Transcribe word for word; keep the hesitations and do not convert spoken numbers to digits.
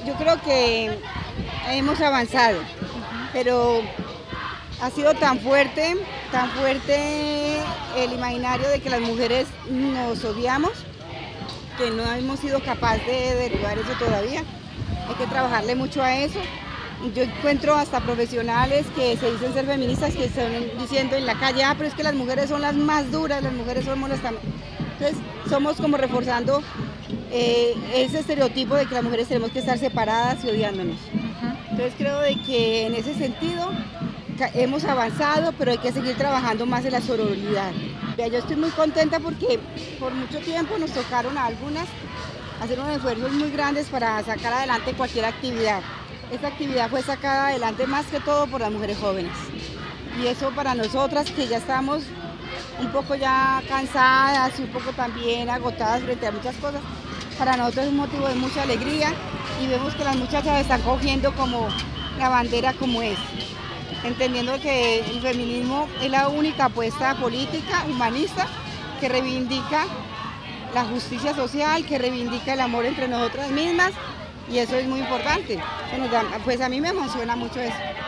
yo creo que hemos avanzado, pero ha sido tan fuerte, tan fuerte el imaginario de que las mujeres nos odiamos, que no hemos sido capaces de derribar eso todavía. Hay que trabajarle mucho a eso. Yo encuentro hasta profesionales que se dicen ser feministas que están diciendo en la calle, ah, pero es que las mujeres son las más duras, las mujeres somos las tan... Entonces somos como reforzando eh, ese estereotipo de que las mujeres tenemos que estar separadas y odiándonos. Entonces creo de que en ese sentido hemos avanzado, pero hay que seguir trabajando más en la sororidad. Yo estoy muy contenta porque por mucho tiempo nos tocaron a algunas hacer unos esfuerzos muy grandes para sacar adelante cualquier actividad. Esta actividad fue sacada adelante más que todo por las mujeres jóvenes. Y eso para nosotras que ya estamos un poco ya cansadas y un poco también agotadas frente a muchas cosas, para nosotros es un motivo de mucha alegría y vemos que las muchachas están cogiendo como la bandera como es, entendiendo que el feminismo es la única apuesta política, humanista, que reivindica la justicia social, que reivindica el amor entre nosotras mismas, y eso es muy importante. Pues a mí me emociona mucho eso.